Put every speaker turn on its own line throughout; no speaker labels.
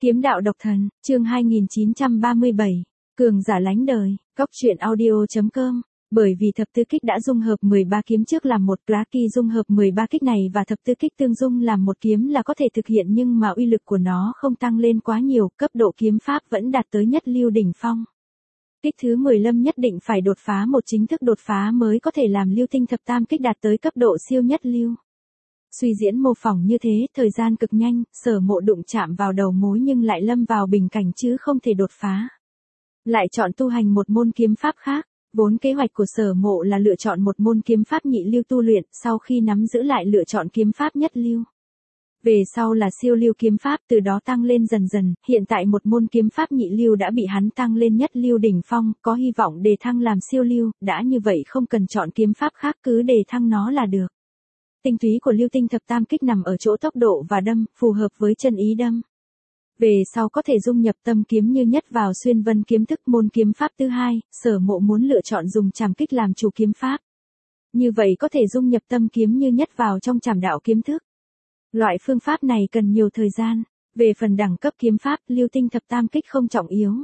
Kiếm đạo độc thần, chương 2937, cường giả lánh đời, góc truyện audio.com. Bởi vì thập tứ kích đã dung hợp 13 kiếm trước làm một Kraki dung hợp 13 kích này và thập tứ kích tương dung làm một kiếm là có thể thực hiện, nhưng mà uy lực của nó không tăng lên quá nhiều, cấp độ kiếm pháp vẫn đạt tới nhất lưu đỉnh phong. Kích thứ 10 Lâm nhất định phải đột phá một chính thức đột phá mới có thể làm lưu tinh thập tam kích đạt tới cấp độ siêu nhất lưu. Suy diễn mô phỏng như thế, thời gian cực nhanh, Sở Mộ đụng chạm vào đầu mối nhưng lại lâm vào bình cảnh chứ không thể đột phá. Lại chọn tu hành một môn kiếm pháp khác. Vốn kế hoạch của Sở Mộ là lựa chọn một môn kiếm pháp nhị lưu tu luyện, sau khi nắm giữ lại lựa chọn kiếm pháp nhất lưu. Về sau là siêu lưu kiếm pháp, từ đó tăng lên dần dần, hiện tại một môn kiếm pháp nhị lưu đã bị hắn tăng lên nhất lưu đỉnh phong, có hy vọng đề thăng làm siêu lưu, đã như vậy không cần chọn kiếm pháp khác, cứ đề thăng nó là được. Tinh túy của lưu tinh thập tam kích nằm ở chỗ tốc độ và đâm, phù hợp với chân ý đâm. Về sau có thể dung nhập tâm kiếm như nhất vào xuyên vân kiếm thức, môn kiếm pháp thứ hai, Sở Mộ muốn lựa chọn dùng trảm kích làm chủ kiếm pháp. Như vậy có thể dung nhập tâm kiếm như nhất vào trong trảm đạo kiếm thức. Loại phương pháp này cần nhiều thời gian. Về phần đẳng cấp kiếm pháp, lưu tinh thập tam kích không trọng yếu.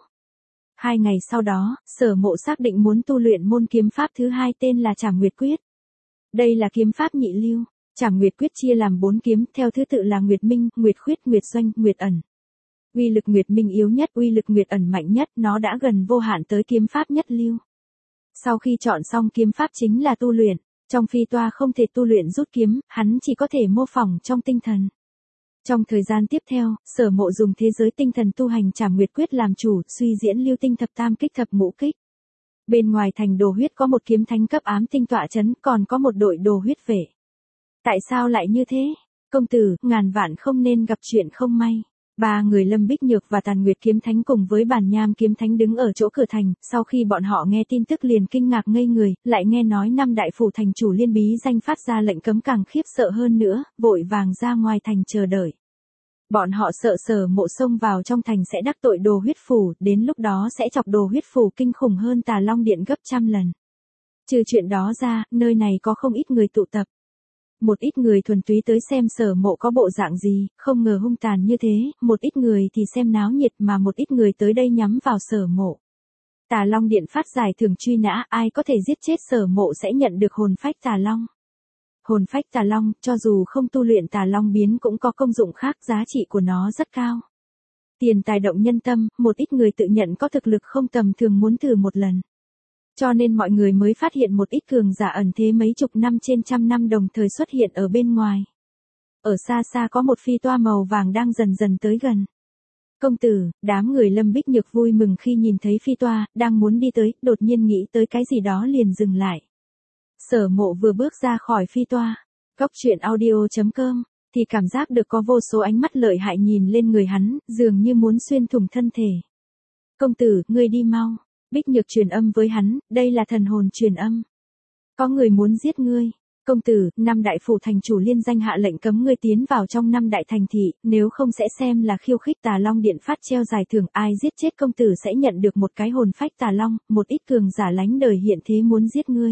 2 ngày sau đó, Sở Mộ xác định muốn tu luyện môn kiếm pháp thứ hai tên là Trảm Nguyệt Quyết. Đây là kiếm pháp nhị lưu. Trảm Nguyệt Quyết chia làm 4 kiếm, theo thứ tự là Nguyệt Minh, Nguyệt Khuyết, Nguyệt Doanh, Nguyệt Ẩn. Uy lực Nguyệt Minh yếu nhất, uy lực Nguyệt Ẩn mạnh nhất, nó đã gần vô hạn tới kiếm pháp nhất lưu. Sau khi chọn xong kiếm pháp chính là tu luyện. Trong phi toa không thể tu luyện rút kiếm, hắn chỉ có thể mô phỏng trong tinh thần. Trong thời gian tiếp theo, Sở Mộ dùng thế giới tinh thần tu hành Trảm Nguyệt Quyết làm chủ, suy diễn lưu tinh thập tam kích thập ngũ kích. Bên ngoài thành Đồ Huyết có một kiếm thánh cấp ám tinh tọa chấn, còn có một đội Đồ Huyết vệ. Tại sao lại như thế? Công tử, ngàn vạn không nên gặp chuyện không may. 3 người Lâm Bích Nhược và Tàn Nguyệt kiếm thánh cùng với Bản Nham kiếm thánh đứng ở chỗ cửa thành, sau khi bọn họ nghe tin tức liền kinh ngạc ngây người, lại nghe nói 5 đại phủ thành chủ liên bí danh phát ra lệnh cấm càng khiếp sợ hơn nữa, vội vàng ra ngoài thành chờ đợi. Bọn họ sợ Sở Mộ xông vào trong thành sẽ đắc tội Đồ Huyết phủ, đến lúc đó sẽ chọc Đồ Huyết phủ kinh khủng hơn Tà Long Điện gấp trăm lần. Trừ chuyện đó ra, nơi này có không ít người tụ tập. Một ít người thuần túy tới xem Sở Mộ có bộ dạng gì, không ngờ hung tàn như thế, một ít người thì xem náo nhiệt, mà một ít người tới đây nhắm vào Sở Mộ. Tà Long Điện phát giải thưởng truy nã, ai có thể giết chết Sở Mộ sẽ nhận được hồn phách Tà Long. Hồn phách Tà Long, cho dù không tu luyện Tà Long biến cũng có công dụng khác, giá trị của nó rất cao. Tiền tài động nhân tâm, một ít người tự nhận có thực lực không tầm thường muốn thử một lần. Cho nên mọi người mới phát hiện một ít cường giả ẩn thế mấy chục năm trên trăm năm đồng thời xuất hiện ở bên ngoài. Ở xa xa có một phi toa màu vàng đang dần dần tới gần. Công tử, đám người Lâm Bích Nhược vui mừng khi nhìn thấy phi toa, đang muốn đi tới, đột nhiên nghĩ tới cái gì đó liền dừng lại. Sở Mộ vừa bước ra khỏi phi toa, góc truyện audio.com, thì cảm giác được có vô số ánh mắt lợi hại nhìn lên người hắn, dường như muốn xuyên thủng thân thể. Công tử, ngươi đi mau. Bích Nhược truyền âm với hắn, đây là thần hồn truyền âm. Có người muốn giết ngươi. Công tử, 5 đại phủ thành chủ liên danh hạ lệnh cấm ngươi tiến vào trong 5 đại thành thị, nếu không sẽ xem là khiêu khích. Tà Long Điện phát treo giải thưởng, ai giết chết công tử sẽ nhận được một cái hồn phách Tà Long, một ít cường giả lánh đời hiện thế muốn giết ngươi.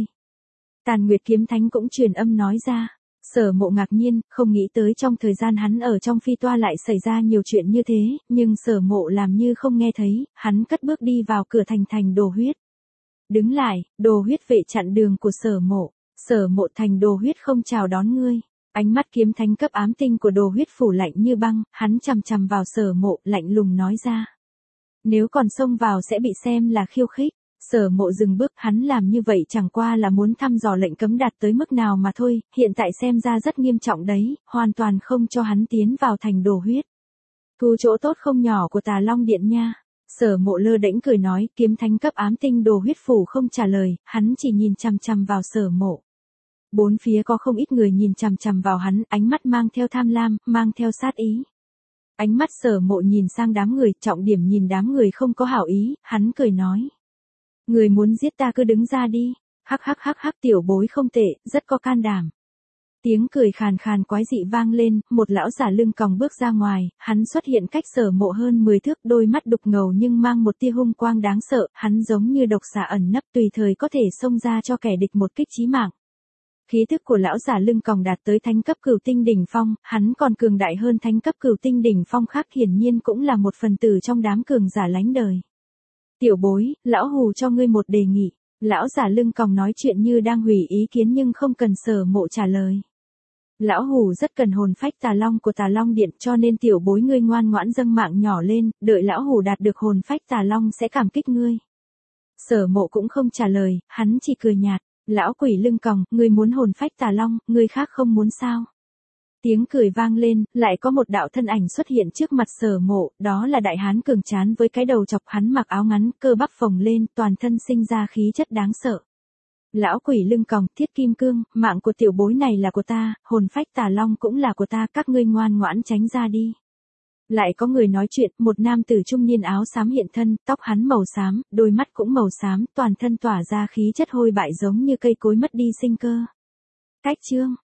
Tàn Nguyệt kiếm thánh cũng truyền âm nói ra. Sở Mộ ngạc nhiên, không nghĩ tới trong thời gian hắn ở trong phi toa lại xảy ra nhiều chuyện như thế, nhưng Sở Mộ làm như không nghe thấy, hắn cất bước đi vào cửa thành Đồ Huyết. Đứng lại, Đồ Huyết vệ chặn đường của Sở Mộ. Sở Mộ, thành Đồ Huyết không chào đón ngươi. Ánh mắt kiếm thánh cấp ám tinh của Đồ Huyết phủ lạnh như băng, hắn chằm chằm vào Sở Mộ, lạnh lùng nói ra. Nếu còn xông vào sẽ bị xem là khiêu khích. Sở Mộ dừng bước, hắn làm như vậy chẳng qua là muốn thăm dò lệnh cấm đạt tới mức nào mà thôi, hiện tại xem ra rất nghiêm trọng đấy, hoàn toàn không cho hắn tiến vào thành Đồ Huyết. Thu chỗ tốt không nhỏ của Tà Long Điện nha. Sở Mộ lơ đễnh cười nói, kiếm thánh cấp ám tinh Đồ Huyết phủ không trả lời, hắn chỉ nhìn chằm chằm vào Sở Mộ. Bốn phía có không ít người nhìn chằm chằm vào hắn, ánh mắt mang theo tham lam, mang theo sát ý. Ánh mắt Sở Mộ nhìn sang đám người, trọng điểm nhìn đám người không có hảo ý, hắn cười nói. Người muốn giết ta cứ đứng ra đi. Hắc hắc hắc hắc, tiểu bối không tệ, rất có can đảm. Tiếng cười khàn khàn quái dị vang lên, một lão giả lưng còng bước ra ngoài, hắn xuất hiện cách Sở Mộ hơn 10 thước, đôi mắt đục ngầu nhưng mang một tia hung quang đáng sợ, hắn giống như độc xà ẩn nấp tùy thời có thể xông ra cho kẻ địch một kích chí mạng. Khí thức của lão giả lưng còng đạt tới thánh cấp cửu tinh đỉnh phong, hắn còn cường đại hơn thánh cấp cửu tinh đỉnh phong khác, hiển nhiên cũng là một phần tử trong đám cường giả lánh đời. Tiểu bối, lão hù cho ngươi một đề nghị. Lão giả lưng còng nói chuyện như đang hủy ý kiến nhưng không cần Sở Mộ trả lời. Lão hù rất cần hồn phách tà long của tà long điện, cho nên tiểu bối ngươi ngoan ngoãn dâng mạng nhỏ lên, đợi lão hù đạt được hồn phách tà long sẽ cảm kích ngươi. Sở Mộ cũng không trả lời, hắn chỉ cười nhạt. Lão quỷ lưng còng, ngươi muốn hồn phách tà long, người khác không muốn sao? Tiếng cười vang lên, lại có một đạo thân ảnh xuất hiện trước mặt Sở Mộ, đó là đại hán cường tráng với cái đầu chọc, hắn mặc áo ngắn, cơ bắp phồng lên, toàn thân sinh ra khí chất đáng sợ. Lão quỷ lưng còng, Thiết Kim Cương, mạng của tiểu bối này là của ta, hồn phách tà long cũng là của ta, các ngươi ngoan ngoãn tránh ra đi. Lại có người nói chuyện, một nam tử trung niên áo xám hiện thân, tóc hắn màu xám, đôi mắt cũng màu xám, toàn thân tỏa ra khí chất hôi bại giống như cây cối mất đi sinh cơ. Cách chương